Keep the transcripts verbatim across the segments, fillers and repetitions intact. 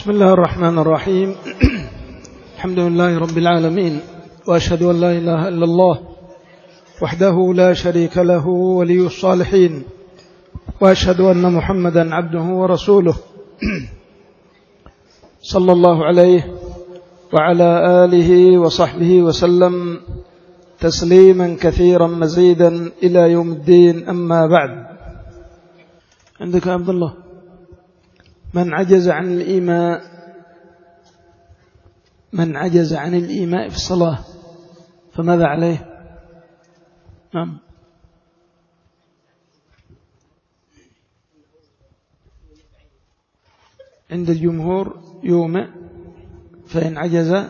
بسم الله الرحمن الرحيم. الحمد لله رب العالمين، وأشهد أن لا إله إلا الله وحده لا شريك له ولي الصالحين، وأشهد أن محمدا عبده ورسوله صلى الله عليه وعلى آله وصحبه وسلم تسليما كثيرا مزيدا إلى يوم الدين. أما بعد، عندك عبد الله: من عجز عن الإيماء من عجز عن الإيماء في الصلاة فماذا عليه؟ نعم. عند الجمهور يومئ، فإن عجز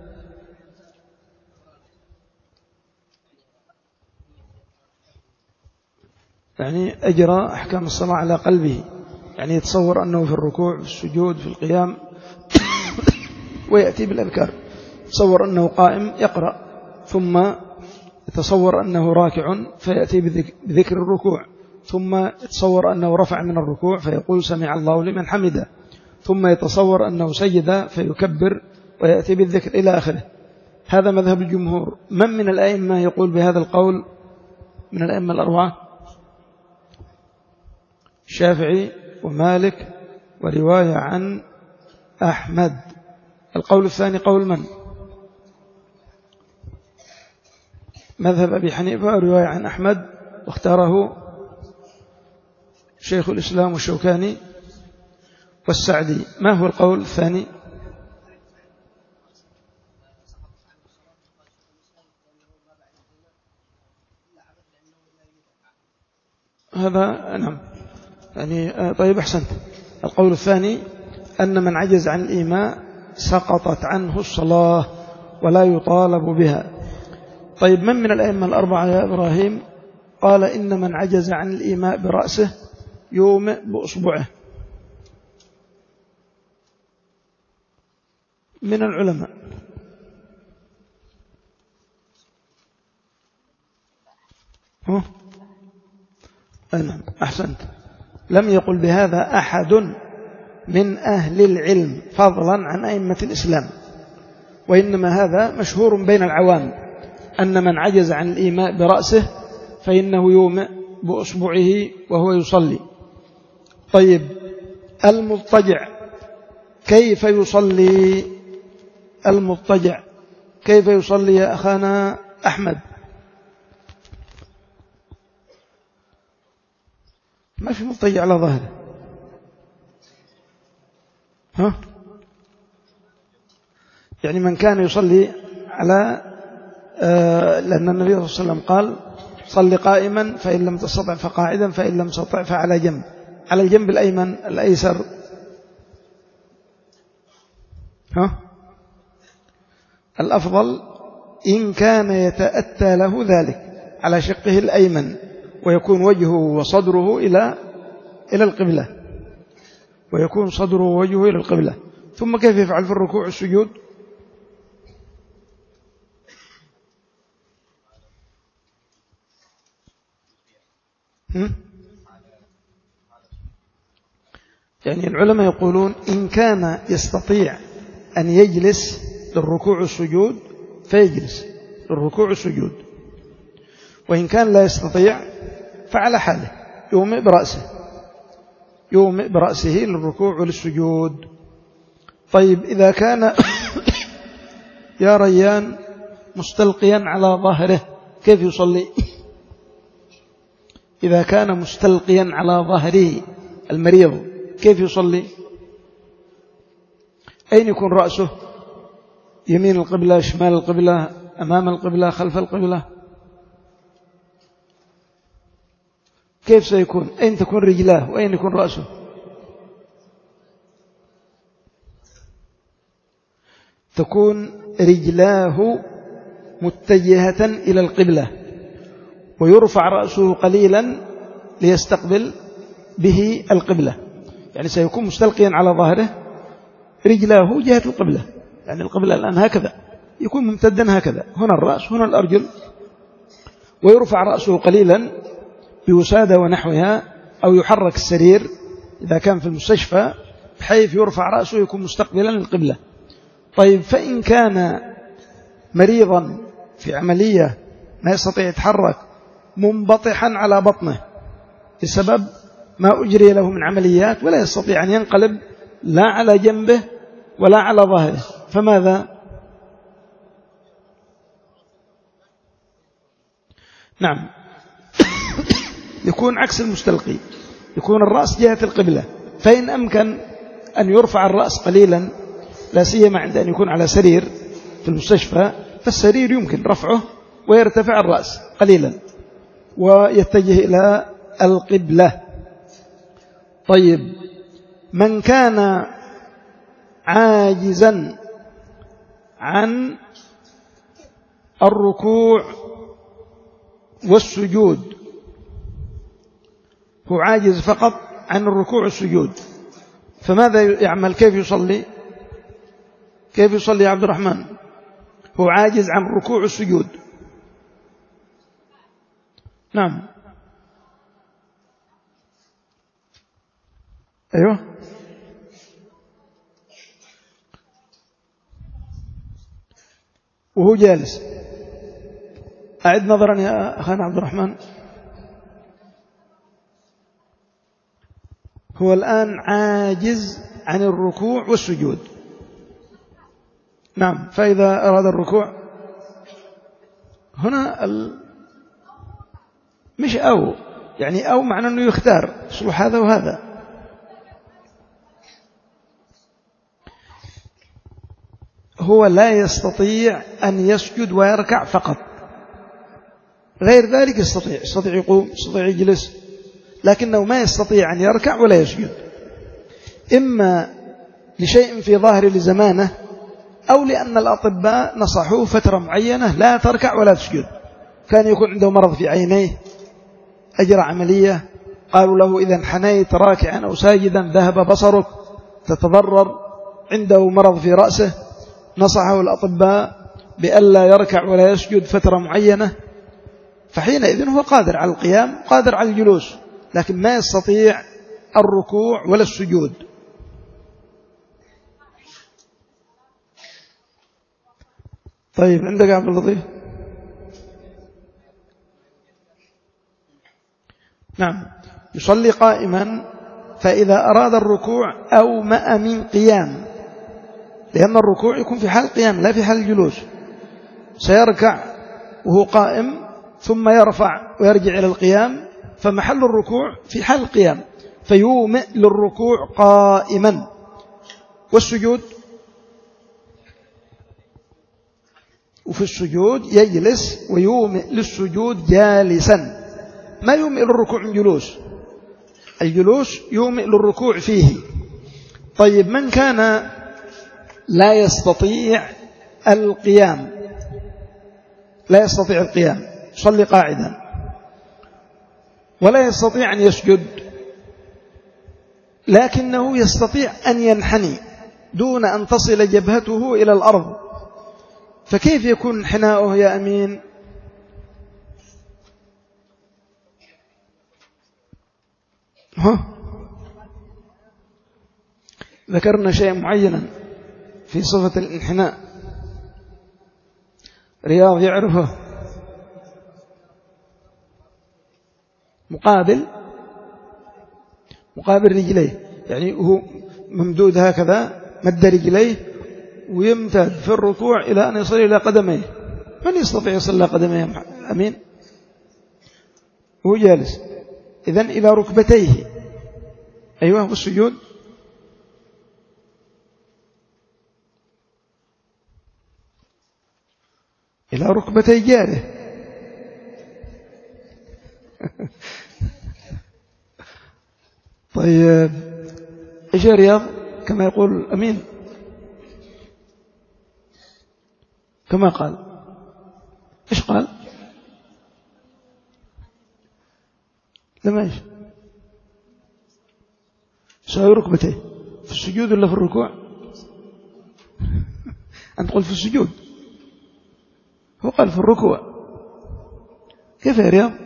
يعني أجرى أحكام الصلاة على قلبه، يعني يتصور أنه في الركوع، في السجود، في القيام ويأتي بالأذكار. يتصور أنه قائم يقرأ، ثم يتصور أنه راكع فيأتي بذكر الركوع، ثم يتصور أنه رفع من الركوع فيقول سمع الله لمن حمده، ثم يتصور أنه سجد فيكبر ويأتي بالذكر إلى آخره. هذا مذهب الجمهور. من من الأئمة يقول بهذا القول من الأئمة الأربعة؟ الشافعي ومالك ورواية عن أحمد. القول الثاني قول من؟ مذهب أبي حنيفة ورواية عن أحمد، واختاره شيخ الإسلام والشوكاني والسعدي. ما هو القول الثاني؟ هذا نعم، يعني طيب أحسنت. القول الثاني أن من عجز عن الإيماء سقطت عنه الصلاة ولا يطالب بها. طيب من من الأئمة الأربعة يا إبراهيم قال إن من عجز عن الإيماء برأسه يومئ بأصبعه؟ من العلماء. ها؟ نعم أحسنت. لم يقل بهذا أحد من أهل العلم فضلا عن أئمة الإسلام، وإنما هذا مشهور بين العوام أن من عجز عن الإيماء برأسه فإنه يومئ بأصبعه وهو يصلي. طيب المضطجع كيف يصلي؟ المضطجع كيف يصلي يا أخانا أحمد؟ ما في مضطجع على ظهره. ها؟ يعني من كان يصلي على آه لأن النبي صلى الله عليه وسلم قال صل قائما فإن لم تستطع فقاعدا فإن لم تستطع فعلى جنب. على الجنب الأيمن الأيسر. ها؟ الأفضل إن كان يتأتى له ذلك على شقه الأيمن، ويكون وجهه وصدره إلى إلى القبلة، ويكون صدره ووجهه إلى القبلة. ثم كيف يفعل في الركوع والسجود؟ يعني العلماء يقولون إن كان يستطيع أن يجلس للركوع والسجود فيجلس للركوع والسجود، وإن كان لا يستطيع فعلى حاله يومئ برأسه يومئ برأسه للركوع وللسجود. طيب إذا كان يا ريان مستلقيا على ظهره كيف يصلي؟ إذا كان مستلقيا على ظهره المريض كيف يصلي؟ أين يكون رأسه؟ يمين القبلة، شمال القبلة، أمام القبلة، خلف القبلة؟ كيف سيكون؟ أين تكون رجلاه وأين يكون رأسه؟ تكون رجلاه متجهة إلى القبلة، ويرفع رأسه قليلا ليستقبل به القبلة. يعني سيكون مستلقيا على ظهره، رجلاه جهة القبلة، يعني القبلة الآن هكذا، يكون ممتدا هكذا، هنا الرأس هنا الأرجل، ويرفع رأسه قليلا بوسادة ونحوها، أو يحرك السرير إذا كان في المستشفى بحيث يرفع رأسه يكون مستقبلا للقبلة. طيب فإن كان مريضا في عملية ما يستطيع يتحرك منبطحا على بطنه بسبب ما أجري له من عمليات ولا يستطيع أن ينقلب لا على جنبه ولا على ظهره، فماذا؟ نعم يكون عكس المستلقي، يكون الرأس جهة القبلة. فإن أمكن أن يرفع الرأس قليلا، لا سيما عند أن يكون على سرير في المستشفى، فالسرير يمكن رفعه ويرتفع الرأس قليلا ويتجه إلى القبلة. طيب من كان عاجزا عن الركوع والسجود، هو عاجز فقط عن الركوع والسجود، فماذا يعمل؟ كيف يصلي؟ كيف يصلي يا عبد الرحمن؟ هو عاجز عن الركوع والسجود. نعم أيوه وهو جالس. أعد نظرا يا أخانا عبد الرحمن. هو الآن عاجز عن الركوع والسجود. نعم فإذا أراد الركوع هنا ال... مش أو يعني أو معنى أنه يختار صلح هذا وهذا. هو لا يستطيع أن يسجد ويركع فقط، غير ذلك يستطيع يستطيع يقوم، يستطيع يجلس، لكنه ما يستطيع أن يركع ولا يسجد، إما لشيء في ظاهر لزمانه أو لأن الأطباء نصحوه فترة معينة لا تركع ولا تسجد. كان يكون عنده مرض في عينيه أجرى عملية، قالوا له إذا انحنيت راكعا أو ساجدا ذهب بصرك تتضرر. عنده مرض في رأسه، نصحه الأطباء بألا يركع ولا يسجد فترة معينة، فحينئذ هو قادر على القيام قادر على الجلوس، لكن ما يستطيع الركوع ولا السجود. طيب عندك عبد اللطيف؟ نعم يصلي قائما، فإذا أراد الركوع أومأ من قيام، لأن الركوع يكون في حال القيام لا في حال الجلوس. سيركع وهو قائم ثم يرفع ويرجع إلى القيام، فمحل الركوع في حال القيام، فيومئ للركوع قائما. والسجود وفي السجود يجلس ويومئ للسجود جالسا، ما يومئ للركوع من جلوس، الجلوس يومئ للركوع فيه. طيب من كان لا يستطيع القيام، لا يستطيع القيام يصلي قاعدا ولا يستطيع أن يسجد، لكنه يستطيع أن ينحني دون أن تصل جبهته إلى الأرض، فكيف يكون انحناؤه يا أمين؟ ها؟ ذكرنا شيء معينا في صفة الانحناء، رياض يعرفه، مقابل مقابل رجليه، يعني هو ممدود هكذا مد رجليه ويمتد في الركوع إلى أن يصل إلى قدميه. من يستطيع يصل إلى قدميه أمين؟ هو جالس، إذن إلى ركبتيه. أيوة والسجود إلى ركبتي جاره. طيب إيش يا رياض كما يقول أمين؟ كما قال إيش قال؟ لما إيش سوي ركبتيه في السجود ولا في الركوع؟ أنت قلت في السجود، هو قال في الركوع. كيف يا رياض؟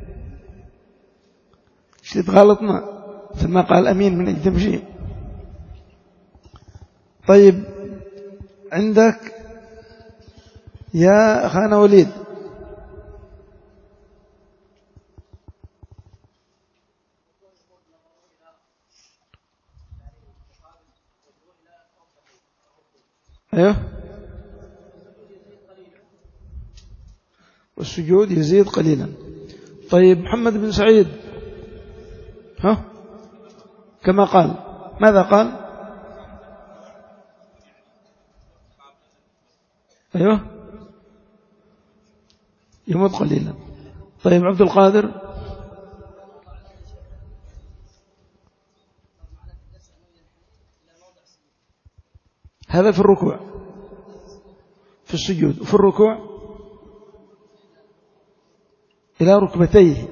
ايش تغلطنا مثل ما قال أمين من أجل تمشي؟ طيب عندك يا أخانا وليد، أيوه، والسجود يزيد قليلا. طيب محمد بن سعيد، ها كما قال، ماذا قال؟ أيوه يمد قليلا. طيب عبد القادر، هذا في الركوع، في السجود، وفي الركوع إلى ركبتيه،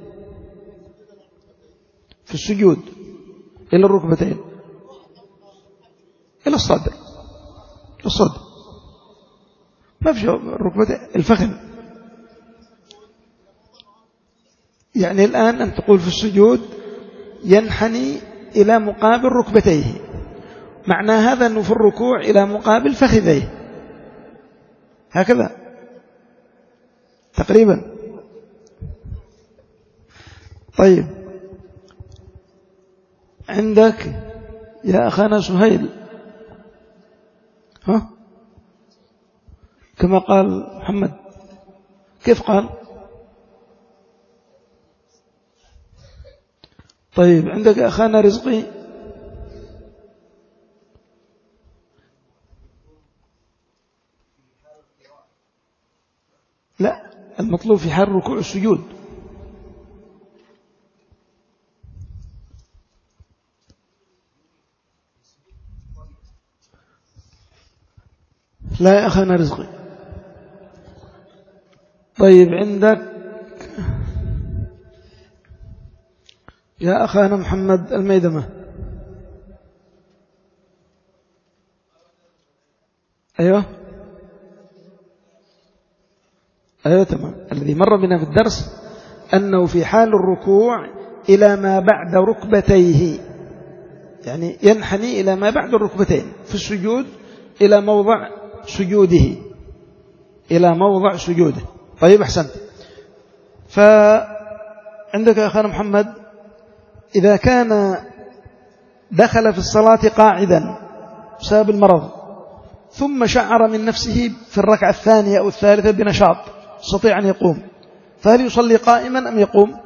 في السجود إلى الركبتين، إلى الصدر، الصدر ما في الركبتين، الفخذ. يعني الآن أن تقول في السجود ينحني إلى مقابل ركبتيه، معنى هذا أنه في الركوع إلى مقابل فخذيه، هكذا تقريبا. طيب عندك يا أخانا سهيل، ها كما قال محمد، كيف قال؟ طيب عندك يا أخانا رزقي، لا المطلوب في حال الركوع والسجود. لا يا أخانا رزقي. طيب عندك يا أخانا محمد الميدمة، أيوه أيوه تمام. الذي مر بنا في الدرس أنه في حال الركوع إلى ما بعد ركبتيه، يعني ينحني إلى ما بعد الركبتين، في السجود إلى موضع سجوده، إلى موضع سجوده. طيب أحسنت. فعندك يا أخانا محمد إذا كان دخل في الصلاة قاعدا بسبب المرض ثم شعر من نفسه في الركعة الثانية أو الثالثة بنشاط يستطيع أن يقوم، فهل يصلي قائما أم يقوم؟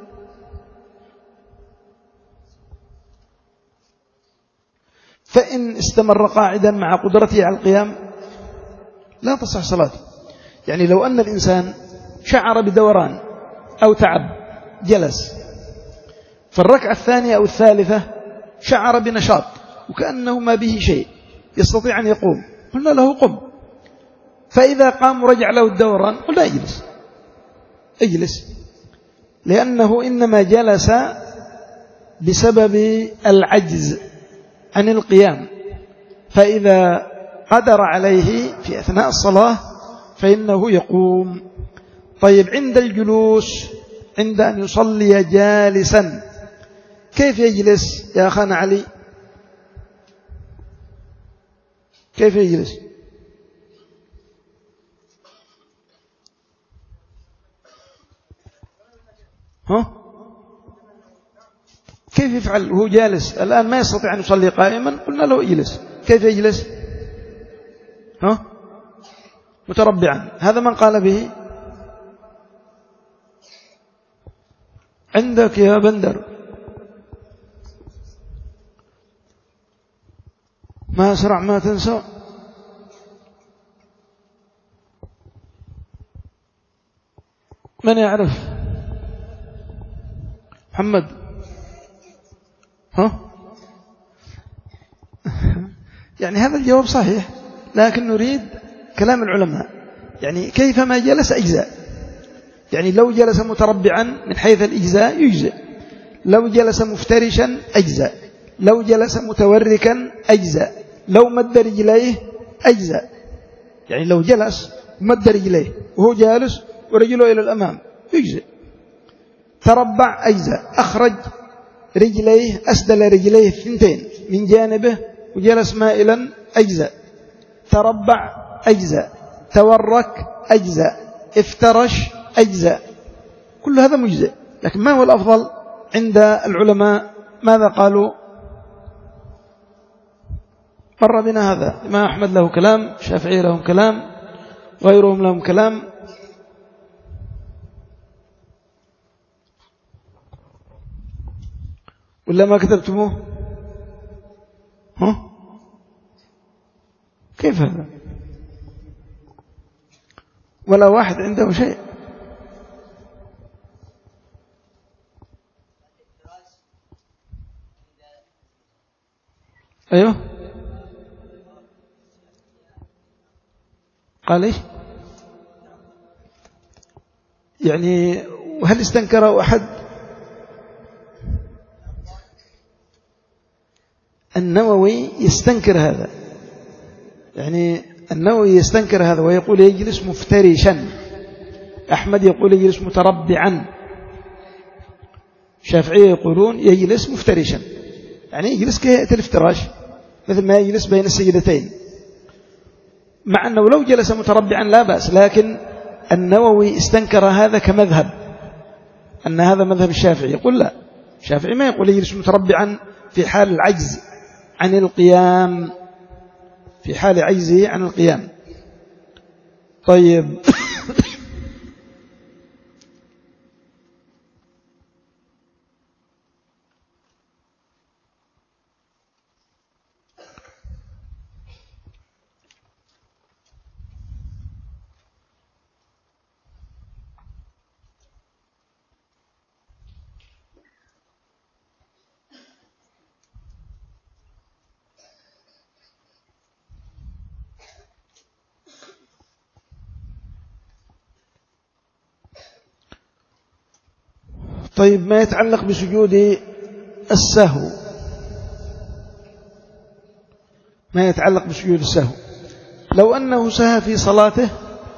فإن استمر قاعدا مع قدرته على القيام لا تصح صلاته. يعني لو أن الإنسان شعر بدوران أو تعب جلس، فالركعة الثانية أو الثالثة شعر بنشاط وكأنه ما به شيء يستطيع أن يقوم، قلنا له قم. فإذا قام ورجع له الدوران قلنا اجلس اجلس، لأنه إنما جلس بسبب العجز عن القيام، فإذا قدر عليه في أثناء الصلاة فإنه يقوم. طيب عند الجلوس، عند أن يصلي جالسا، كيف يجلس يا أخانا علي؟ كيف يجلس؟ ها؟ كيف يفعل وهو جالس؟ الآن ما يستطيع أن يصلي قائما، قلنا له اجلس. كيف يجلس؟ ها؟ متربعا. هذا من قال به؟ عندك يا بندر، ما أسرع ما تنسى. من يعرف؟ محمد، ها؟ يعني هذا الجواب صحيح، لكن نريد كلام العلماء. يعني كيفما جلس أجزاء، يعني لو جلس متربعا من حيث الإجزاء يجزئ، لو جلس مفترشا أجزاء، لو جلس متوركا أجزاء، لو مد رجليه أجزاء. يعني لو جلس مد رجليه وهو جالس ورجله إلى الأمام يجزئ. تربع أجزاء، أخرج رجليه، أسدل رجليه الثنتين من جانبه وجلس مائلا أجزاء، تربع أجزاء، تورك أجزاء، افترش أجزاء، كل هذا مجزئ. لكن ما هو الأفضل عند العلماء؟ ماذا قالوا؟ مر بنا هذا. الإمام أحمد له كلام، الشافعي لهم كلام، غيرهم لهم كلام. ولا ما كتبتموه؟ ها؟ كيف هذا؟ ولا واحد عنده شيء؟ أيوه قال إيش؟ يعني وهل استنكره أحد؟ النووي يستنكر هذا، يعني النووي يستنكر هذا ويقول يجلس مفترشا. أحمد يقول يجلس متربعا. الشافعية يقولون يجلس مفترشا، يعني يجلس كهيئة الافتراش مثل ما يجلس بين السجدتين، مع أنه لو جلس متربعا لا بأس. لكن النووي استنكر هذا كمذهب، أن هذا مذهب الشافعي. يقول لا، الشافعي ما يقول يجلس متربعا في حال العجز عن القيام، في حال عجزه عن القيام. طيب طيب ما يتعلق بسجود السهو، ما يتعلق بسجود السهو، لو أنه سهى في صلاته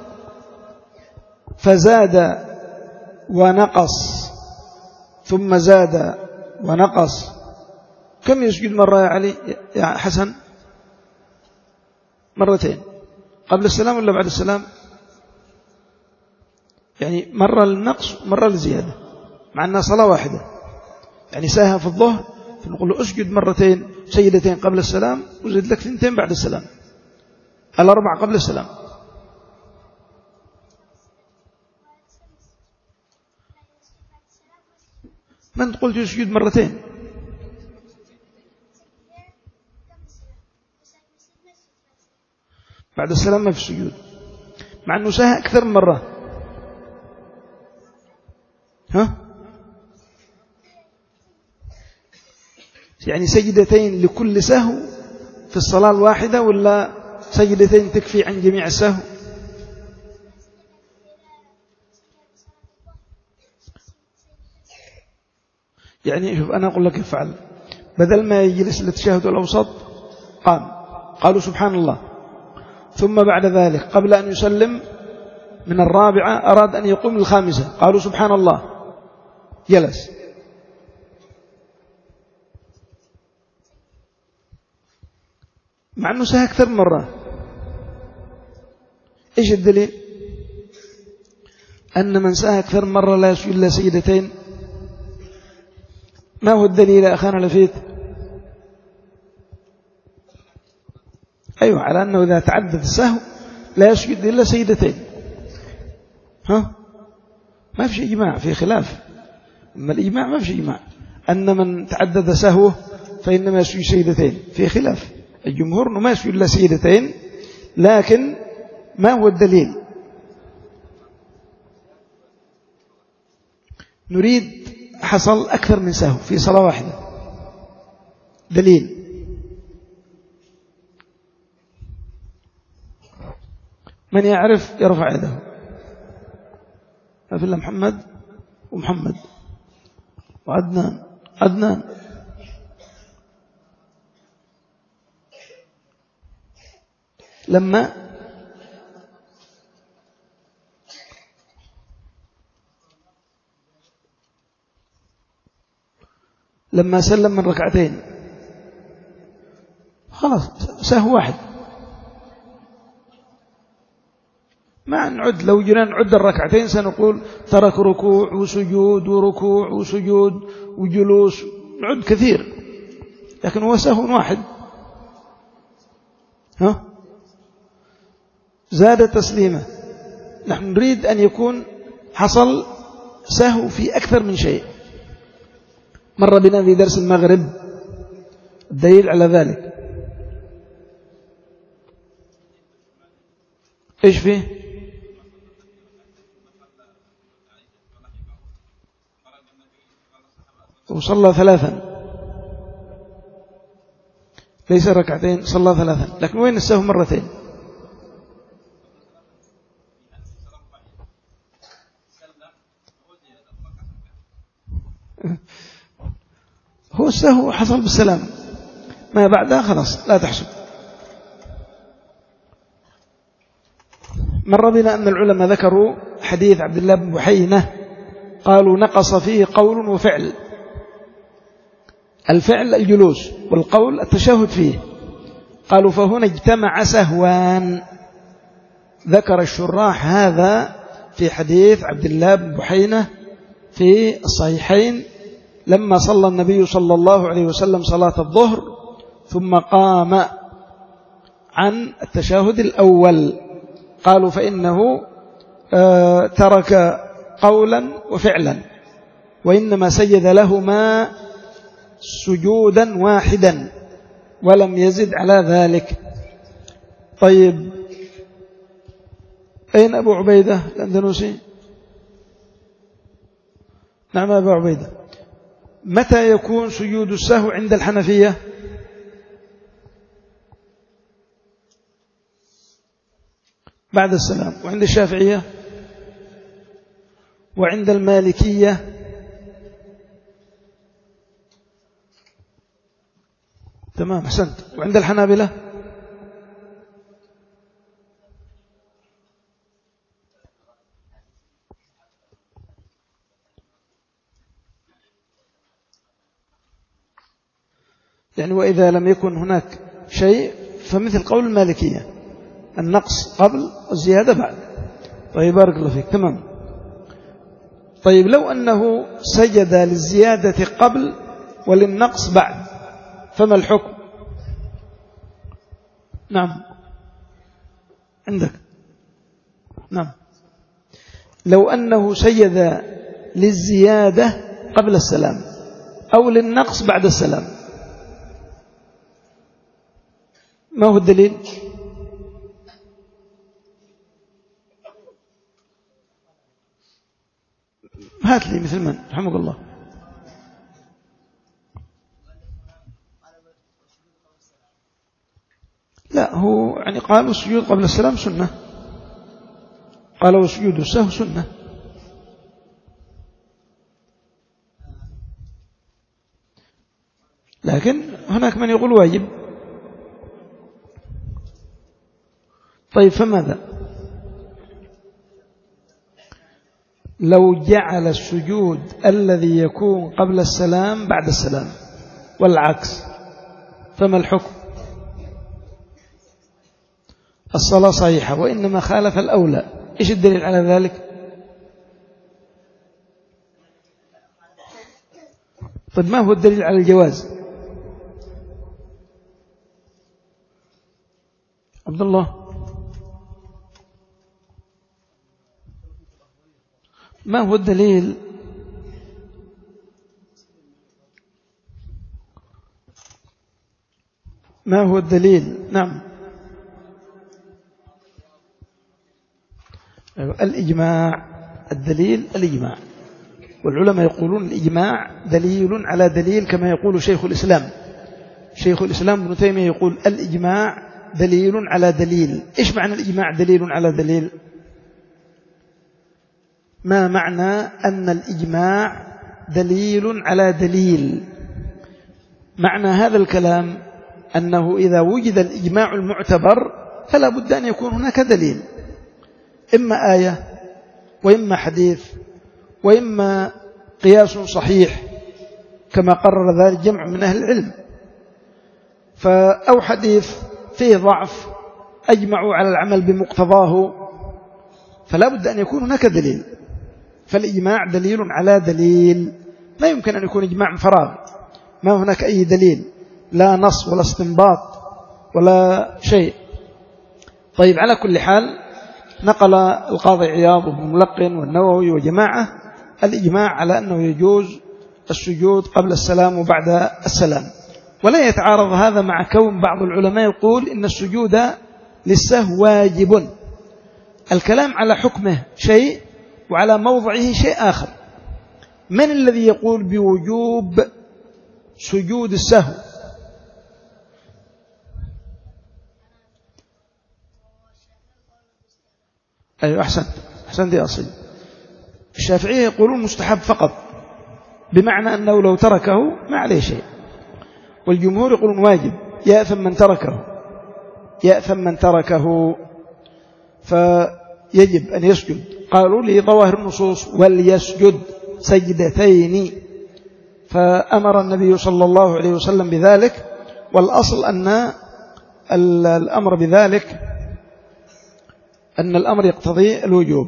فزاد ونقص ثم زاد ونقص، كم يسجد مرة يا علي يا حسن؟ مرتين، قبل السلام ولا بعد السلام؟ يعني مرة للنقص مرة للزيادة، مع أنها صلاة واحدة. يعني ساهى في الظهر فنقول له اسجد مرتين سيدتين قبل السلام وزد لك ثنتين بعد السلام، الأربع قبل السلام. ما أنت قلت يسجد مرتين؟ بعد السلام ما في السجود، مع أنه ساهى أكثر من مرة. ها؟ يعني سجدتين لكل سهو في الصلاة الواحدة ولا سجدتين تكفي عن جميع السهو؟ يعني شوف أنا أقول لك افعل، بدل ما يجلس للتشهد الأوسط قام، قالوا سبحان الله، ثم بعد ذلك قبل أن يسلم من الرابعة أراد أن يقوم الخامسة، قالوا سبحان الله، جلس. مع أنه سهى أكثر مرة. إيش الدليل؟ أن من سهى أكثر مرة لا يسجد إلا سجدتين. ما هو الدليل يا أخانا لفيت؟ أيوة، على أنه إذا تعدد السهو لا يسجد إلا سجدتين. ها؟ ما في شيء إجماع، في خلاف. أما الإجماع ما في شيء إجماع أن من تعدد سهوه فإنما يسجد سجدتين، في خلاف. الجمهور أنه ما يسجد إلا سجدتين، لكن ما هو الدليل؟ نريد حصل أكثر من سهو في صلاة واحدة، دليل. من يعرف يرفع يده؟ في الله محمد ومحمد وعدنان. عدنان لما لما سلم من ركعتين خلاص سهو واحد. ما نعد، لو جينا نعد الركعتين سنقول ترك ركوع وسجود وركوع وسجود وجلوس، نعد كثير، لكن هو سهو واحد. ها زاد تسليمه. نحن نريد أن يكون حصل سهو في أكثر من شيء. مر بنا في درس المغرب الدليل على ذلك. إيش فيه؟ وصلى ثلاثا، ليس ركعتين، صلى ثلاثا. لكن وين السهو مرتين؟ هو السهو حصل بالسلام، ما بعدها خلاص لا تحسب. مر بنا أن العلماء ذكروا حديث عبد الله بن بحينة، قالوا نقص فيه قول وفعل. الفعل الجلوس والقول التشهد فيه. قالوا فهنا اجتمع سهوان. ذكر الشراح هذا في حديث عبد الله بن بحينة في الصحيحين لما صلى النبي صلى الله عليه وسلم صلاة الظهر ثم قام عن التشهد الأول، قالوا فإنه ترك قولا وفعلا، وإنما سجد لهما سجودا واحدا ولم يزد على ذلك. طيب أين أبو عبيدة الأندلسي؟ نعم أبو عبيدة. متى يكون سجود السهو عند الحنفية؟ بعد السلام. وعند الشافعية وعند المالكية تمام أحسنت. وعند الحنابلة يعني وإذا لم يكن هناك شيء فمثل قول المالكية النقص قبل والزيادة بعد. طيب بارك الله فيك تمام. طيب لو أنه سجد للزيادة قبل وللنقص بعد فما الحكم؟ نعم عندك. نعم لو أنه سجد للزيادة قبل السلام أو للنقص بعد السلام ما هو الدليل؟ هات لي مثل من رحمك الله. لا هو يعني قالوا السجود قبل السلام سنة، قالوا سجود السهو سنة. لكن هناك من يقول واجب. طيب فماذا لو جعل السجود الذي يكون قبل السلام بعد السلام والعكس فما الحكم؟ الصلاة صحيحة وإنما خالف الأولى. إيش الدليل على ذلك؟ طيب ما هو الدليل على الجواز؟ عبد الله ما هو الدليل؟ ما هو الدليل؟ نعم الإجماع. الدليل الإجماع، والعلماء يقولون الإجماع دليل على دليل كما يقول شيخ الإسلام. شيخ الإسلام ابن تيمية يقول الإجماع دليل على دليل. إيش معنى الإجماع دليل على دليل؟ ما معنى أن الإجماع دليل على دليل؟ معنى هذا الكلام أنه إذا وجد الإجماع المعتبر فلا بد أن يكون هناك دليل، إما آية وإما حديث وإما قياس صحيح كما قرر ذلك جمع من أهل العلم. أو حديث فيه ضعف أجمعوا على العمل بمقتضاه، فلا بد أن يكون هناك دليل. فالإجماع دليل على دليل، ما يمكن أن يكون إجماع فراغ ما هناك أي دليل، لا نص ولا استنباط ولا شيء. طيب، على كل حال نقل القاضي عياض بن ملقن والنووي وجماعة الإجماع على أنه يجوز السجود قبل السلام وبعد السلام، ولا يتعارض هذا مع كون بعض العلماء يقول إن السجود للسهو واجب. الكلام على حكمه شيء وعلى موضعه شيء آخر. من الذي يقول بوجوب سجود السهو؟ أيوة، أحسن أحسن دي أصيل. الشافعية يقولون مستحب فقط، بمعنى أنه لو تركه ما عليه شيء، والجمهور يقولون واجب، يأثم من تركه يأثم من تركه فيجب أن يسجد. قالوا لي ظواهر النصوص وليسجد سجدتين، فأمر النبي صلى الله عليه وسلم بذلك، والأصل أن الأمر بذلك أن الأمر يقتضي الوجوب.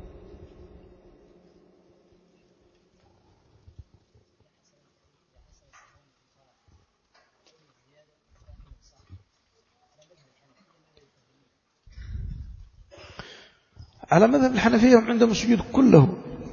على مذهب الحنفية هم عندهم السجود كله،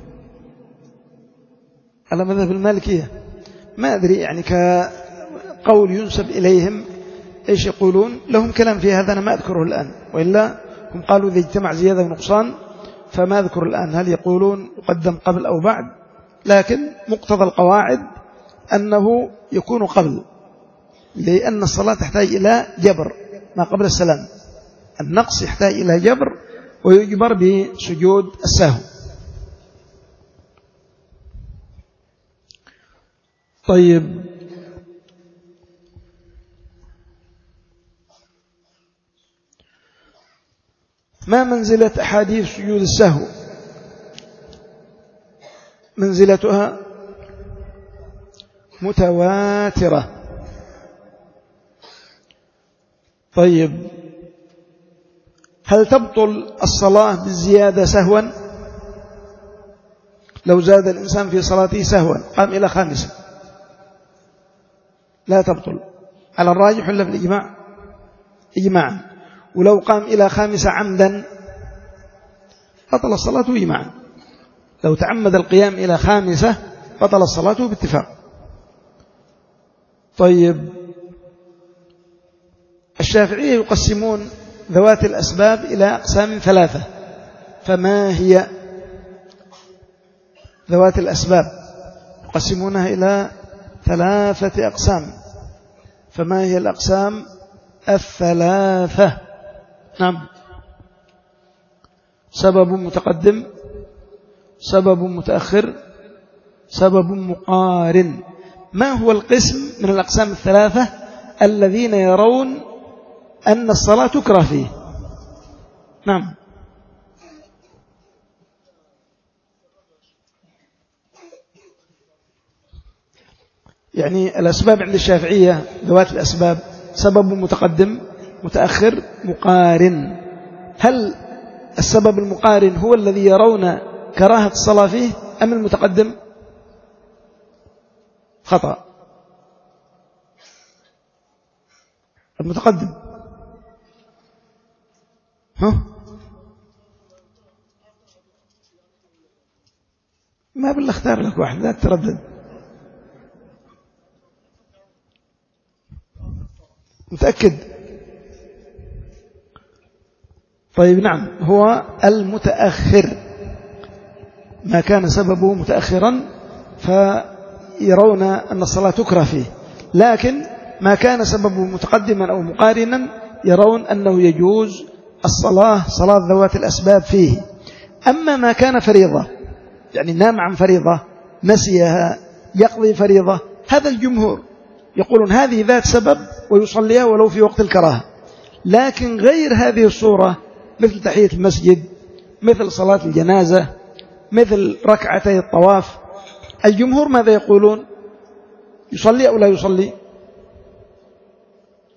على مذهب المالكية ما أدري يعني كقول ينسب إليهم إيش يقولون، لهم كلام في هذا أنا ما أذكره الآن، وإلا هم قالوا إذا اجتمع زيادة ونقصان فما أذكر الآن هل يقولون يقدم قبل أو بعد، لكن مقتضى القواعد أنه يكون قبل، لأن الصلاة تحتاج إلى جبر ما قبل السلام، النقص يحتاج إلى جبر ويجبر بسجود السهو. طيب، ما منزلة أحاديث سجود السهو؟ منزلتها متواترة. طيب، هل تبطل الصلاة بالزيادة سهوا؟ لو زاد الإنسان في صلاته سهوا قام إلى خامسة لا تبطل على الراجح ولا بالإجماع؟ إجماعا. ولو قام إلى خامسة عمدا بطل الصلاة إجماعا، لو تعمد القيام إلى خامسة بطل الصلاة باتفاق. طيب، الشافعية يقسمون ذوات الأسباب إلى أقسام ثلاثة، فما هي ذوات الأسباب؟ يقسمونها إلى ثلاثة أقسام، فما هي الأقسام الثلاثة؟ نعم. سبب متقدم، سبب متأخر، سبب مقارن. ما هو القسم من الأقسام الثلاثة الذين يرون أن الصلاة تكره فيه؟ نعم. يعني الأسباب عند الشافعية ذوات الأسباب سبب متقدم، متأخر، مقارن. هل السبب المقارن هو الذي يرون كراهة الصلاة فيه أم المتقدم؟ خطأ، المتقدم. ها؟ ما بالله اختار لك واحد، لا تردد. متأكد؟ طيب، نعم، هو المتأخر، ما كان سببه متأخرا فيرون أن الصلاة تكره فيه، لكن ما كان سببه متقدما أو مقارنا يرون أنه يجوز الصلاة صلاة ذوات الأسباب فيه. أما ما كان فريضة، يعني نام عن فريضة نسيها يقضي فريضة، هذا الجمهور يقولون هذه ذات سبب ويصليها ولو في وقت الكراهة. لكن غير هذه الصورة مثل تحية المسجد، مثل صلاة الجنازة، مثل ركعتي الطواف، الجمهور ماذا يقولون؟ يصلي أو لا يصلي؟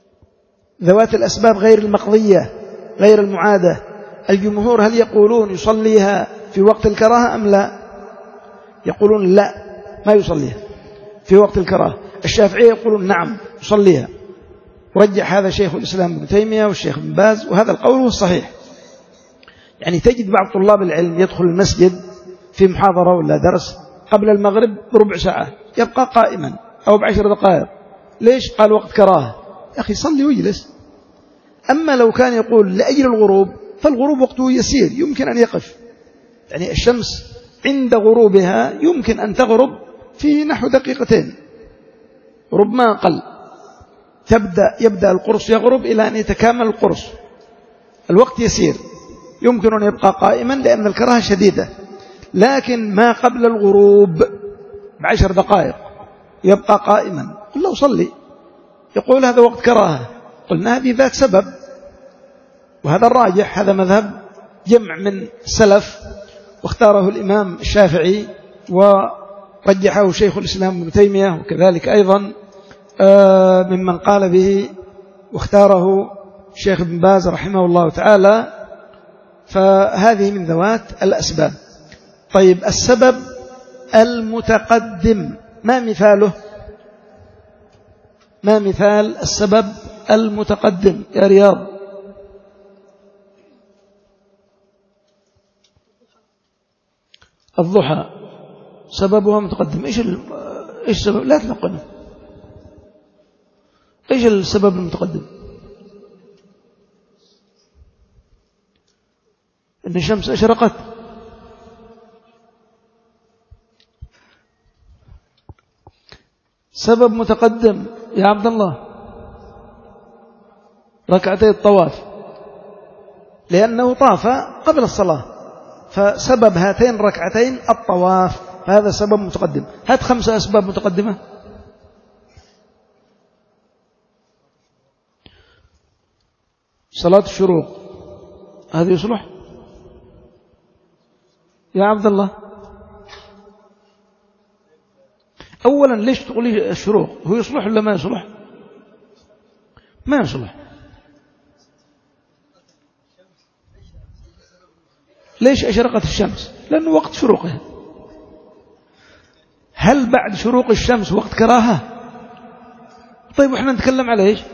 ذوات الأسباب غير المقضية غير المعادة، الجمهور هل يقولون يصليها في وقت الكراهة أم لا؟ يقولون لا، ما يصليها في وقت الكراهة. الشافعية يقولون نعم يصليها، ورجح هذا شيخ الإسلام ابن تيمية والشيخ ابن باز، وهذا القول هو الصحيح. يعني تجد بعض طلاب العلم يدخل المسجد في محاضرة ولا درس قبل المغرب بربع ساعة يبقى قائما أو بعشر دقائق. ليش؟ قال وقت كراهة. يا أخي صلي ويجلس. أما لو كان يقول لأجل الغروب فالغروب وقته يسير يمكن أن يقف، يعني الشمس عند غروبها يمكن أن تغرب في نحو دقيقتين ربما أقل، تبدأ يبدأ القرص يغرب إلى أن يتكامل القرص، الوقت يسير يمكن أن يبقى قائما لأن الكراهة شديدة. لكن ما قبل الغروب بعشر دقائق يبقى قائما، قل له صلي. يقول هذا وقت كراهة، قلنا هذه ذات سبب، وهذا الراجح، هذا مذهب جمع من السلف، واختاره الإمام الشافعي ورجحه شيخ الإسلام ابن تيمية، وكذلك أيضا ممن قال به واختاره الشيخ ابن باز رحمه الله تعالى. فهذه من ذوات الأسباب. طيب السبب المتقدم ما مثاله؟ ما مثال السبب المتقدم يا رياض؟ الضحى سببها متقدم. إيش ال... إيش السبب؟ لا تنقله. إيش السبب المتقدم؟ إن الشمس أشرقت. سبب متقدم يا عبد الله ركعتي الطواف، لأنه طاف قبل الصلاة، فسبب هاتين الركعتين الطواف، فهذا سبب متقدم. هات خمسة أسباب متقدمة. صلاة الشروق هذا يصلح يا عبد الله؟ أولا ليش تقولي الشروق؟ هو يصلح ولا ما يصلح؟ ما يصلح. ليش أشرقت الشمس؟ لأنه وقت شروقها. هل بعد شروق الشمس وقت كراهة؟ طيب وإحنا نتكلم على إيش؟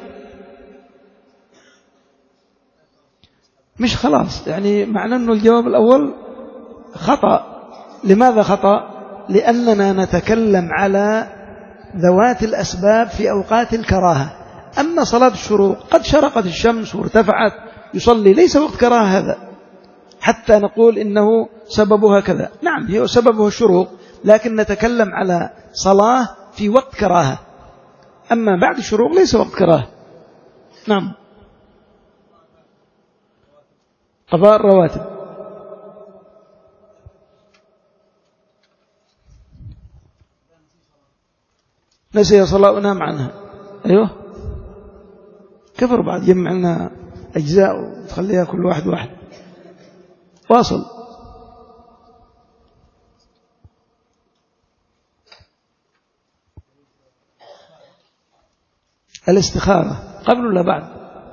مش خلاص يعني معنى أنه الجواب الأول خطأ. لماذا خطأ؟ لأننا نتكلم على ذوات الأسباب في أوقات الكراهة. أما صلاة الشروق قد شرقت الشمس وارتفعت يصلي، ليس وقت كراهة هذا حتى نقول إنه سببها كذا. نعم هي سببه الشروق، لكن نتكلم على صلاة في وقت كراهة. أما بعد الشروق ليس وقت كراهة. نعم قضاء الرواتب. نسي صلاة ونام عنها. أيوه كفر بعد، يجمع لنا أجزاء وتخليها كل واحد واحد. واصل. الاستخارة قبل ولا بعد؟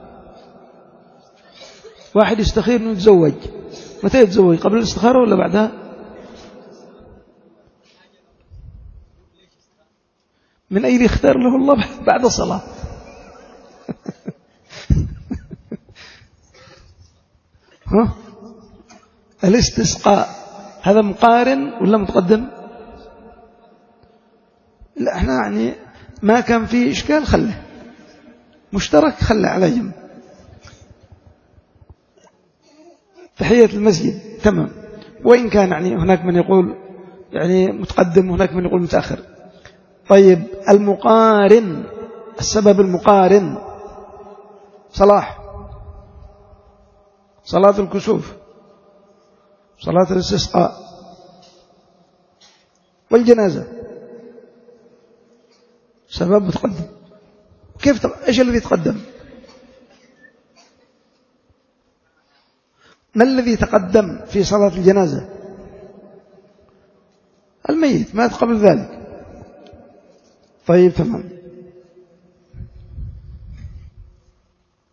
واحد يستخير انه يتزوج، متى يتزوج؟ قبل الاستخارة ولا بعدها؟ من أين يختار له الله؟ بعد الصلاة. ها؟ الاستسقاء هذا مقارن ولا متقدم؟ لا احنا يعني ما كان فيه إشكال خله مشترك، خله على جنب. تحية المسجد تمام، وإن كان يعني هناك من يقول يعني متقدم وهناك من يقول متأخر. طيب المقارن، السبب المقارن صلاح صلاة الكسوف، صلاة الاستسقاء، والجنازة سبب متقدم. كيف تق... إيش الذي تقدم؟ ما الذي تقدم في صلاة الجنازة؟ الميت مات قبل ذلك. طيب تمام.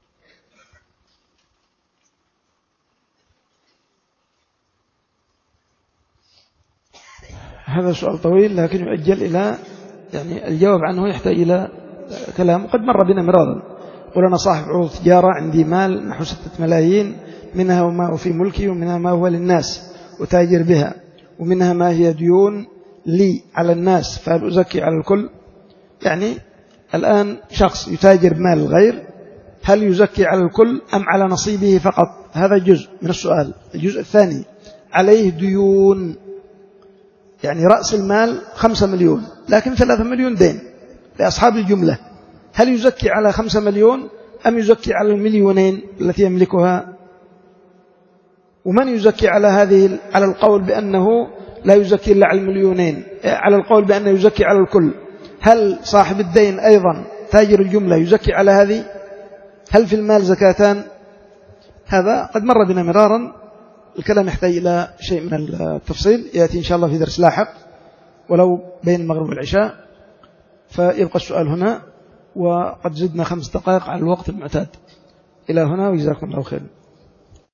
هذا سؤال طويل لكن يؤجل إلى يعني الجواب عنه يحتاج إلى كلام قد مر بنا مرارا. قل أنا صاحب عروض تجارة، عندي مال نحو ستة ملايين، منها ما هو في ملكي ومنها ما هو للناس أتاجر بها، ومنها ما هي ديون لي على الناس، فهل أزكي على الكل؟ يعني الآن شخص يتاجر بمال الغير، هل يزكي على الكل أم على نصيبه فقط؟ هذا جزء من السؤال. الجزء الثاني عليه ديون، يعني رأس المال خمسة مليون لكن ثلاثة مليون دين لأصحاب الجملة، هل يزكي على خمسة مليون أم يزكي على المليونين التي يملكها؟ ومن يزكي على هذه على القول بأنه لا يزكي إلا على المليونين، على القول بأنه يزكي على الكل، هل صاحب الدين أيضا تاجر الجملة يزكي على هذه؟ هل في المال زكاتان؟ هذا قد مر بنا مرارا، الكلام يحتاج إلى شيء من التفصيل يأتي إن شاء الله في درس لاحق ولو بين المغرب والعشاء. فيبقى السؤال هنا، وقد زدنا خمس دقائق على الوقت المعتاد. إلى هنا وجزاكم الله خير.